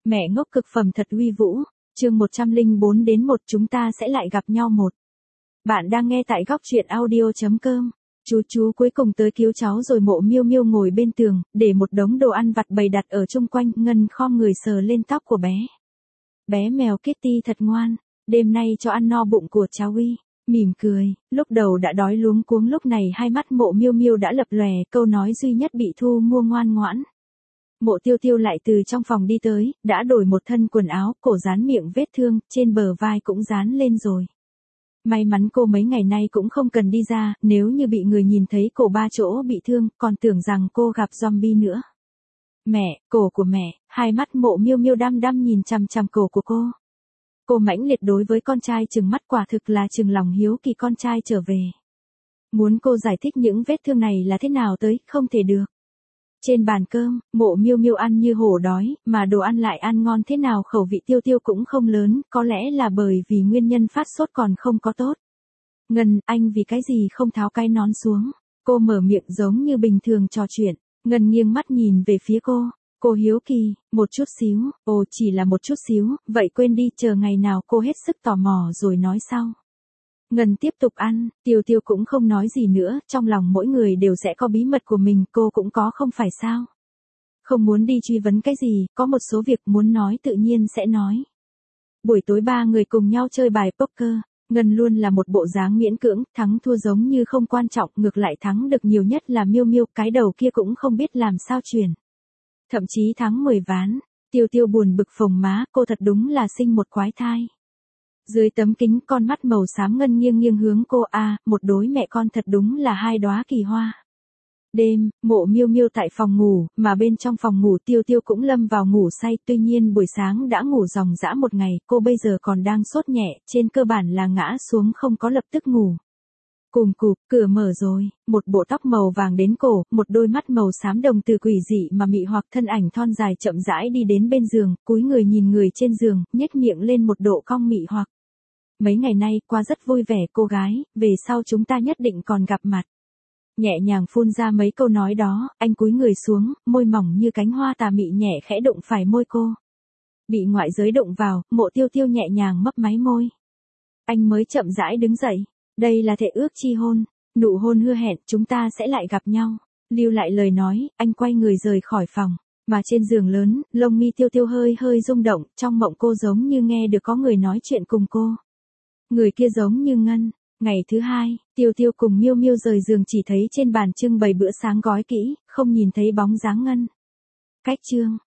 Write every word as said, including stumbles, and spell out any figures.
Mẹ ngốc cực phẩm thật uy vũ, chương một trăm lẻ bốn đến một chúng ta sẽ lại gặp nhau một. Bạn đang nghe tại góc truyện audio chấm com. Chú chú cuối cùng tới cứu cháu rồi. Mộ Miêu Miêu ngồi bên tường, để một đống đồ ăn vặt bày đặt ở chung quanh. Ngân khom người sờ lên tóc của bé. Bé mèo Kitty thật ngoan, đêm nay cho ăn no bụng của cháu uy. Mỉm cười, lúc đầu đã đói luống cuống lúc này hai mắt Mộ Miêu Miêu đã lập lòe, câu nói duy nhất bị Thu Mua ngoan ngoãn. Mộ Tiêu Tiêu lại từ trong phòng đi tới, đã đổi một thân quần áo, cổ dán miệng vết thương, trên bờ vai cũng dán lên rồi. May mắn cô mấy ngày nay cũng không cần đi ra, nếu như bị người nhìn thấy cổ ba chỗ bị thương, còn tưởng rằng cô gặp zombie nữa. Mẹ, cổ của mẹ, hai mắt Mộ Miêu Miêu đăm đăm nhìn chằm chằm cổ của cô. Cô mãnh liệt đối với con trai trừng mắt, quả thực là trừng lòng hiếu kỳ con trai trở về. Muốn cô giải thích những vết thương này là thế nào tới, không thể được. Trên bàn cơm, Mộ Miêu Miêu ăn như hổ đói, mà đồ ăn lại ăn ngon thế nào khẩu vị Tiêu Tiêu cũng không lớn, có lẽ là bởi vì nguyên nhân phát sốt còn không có tốt. Ngân, anh vì cái gì không tháo cái nón xuống? Cô mở miệng giống như bình thường trò chuyện. Ngân nghiêng mắt nhìn về phía cô. Cô hiếu kỳ, một chút xíu, ồ chỉ là một chút xíu, vậy quên đi, chờ ngày nào cô hết sức tò mò rồi nói sau. Ngân tiếp tục ăn, Tiêu Tiêu cũng không nói gì nữa, trong lòng mỗi người đều sẽ có bí mật của mình, cô cũng có không phải sao. Không muốn đi truy vấn cái gì, có một số việc muốn nói tự nhiên sẽ nói. Buổi tối ba người cùng nhau chơi bài poker, Ngân luôn là một bộ dáng miễn cưỡng, thắng thua giống như không quan trọng, ngược lại thắng được nhiều nhất là Miêu Miêu, cái đầu kia cũng không biết làm sao chuyển. Thậm chí thắng mười ván, Tiêu Tiêu buồn bực phồng má, cô thật đúng là sinh một quái thai. Dưới tấm kính con mắt màu xám Ngân nghiêng nghiêng hướng cô, a à, một đối mẹ con thật đúng là hai đóa kỳ hoa. Đêm, Mộ Miêu Miêu tại phòng ngủ, mà bên trong phòng ngủ Tiêu Tiêu cũng lâm vào ngủ say, tuy nhiên buổi sáng đã ngủ ròng rã một ngày, cô bây giờ còn đang sốt nhẹ, trên cơ bản là ngã xuống không có lập tức ngủ. Cùm cụp, cửa mở rồi, một bộ tóc màu vàng đến cổ, một đôi mắt màu xám đồng từ quỷ dị mà mị hoặc thân ảnh thon dài chậm rãi đi đến bên giường, cúi người nhìn người trên giường, nhếch miệng lên một độ cong mị hoặc. Mấy ngày nay qua rất vui vẻ cô gái, về sau chúng ta nhất định còn gặp mặt. Nhẹ nhàng phun ra mấy câu nói đó, anh cúi người xuống, môi mỏng như cánh hoa tà mị nhẹ khẽ đụng phải môi cô. Bị ngoại giới đụng vào, Mộ Tiêu Tiêu nhẹ nhàng mấp máy môi. Anh mới chậm rãi đứng dậy. Đây là thệ ước chi hôn, nụ hôn hứa hẹn chúng ta sẽ lại gặp nhau. Lưu lại lời nói, anh quay người rời khỏi phòng. Mà trên giường lớn, lông mi Tiêu Tiêu hơi hơi rung động, trong mộng cô giống như nghe được có người nói chuyện cùng cô. Người kia giống như Ngân. Ngày thứ hai, Tiêu Tiêu cùng Miêu Miêu rời giường chỉ thấy trên bàn trưng bày bữa sáng gói kỹ, không nhìn thấy bóng dáng Ngân. Cách chương,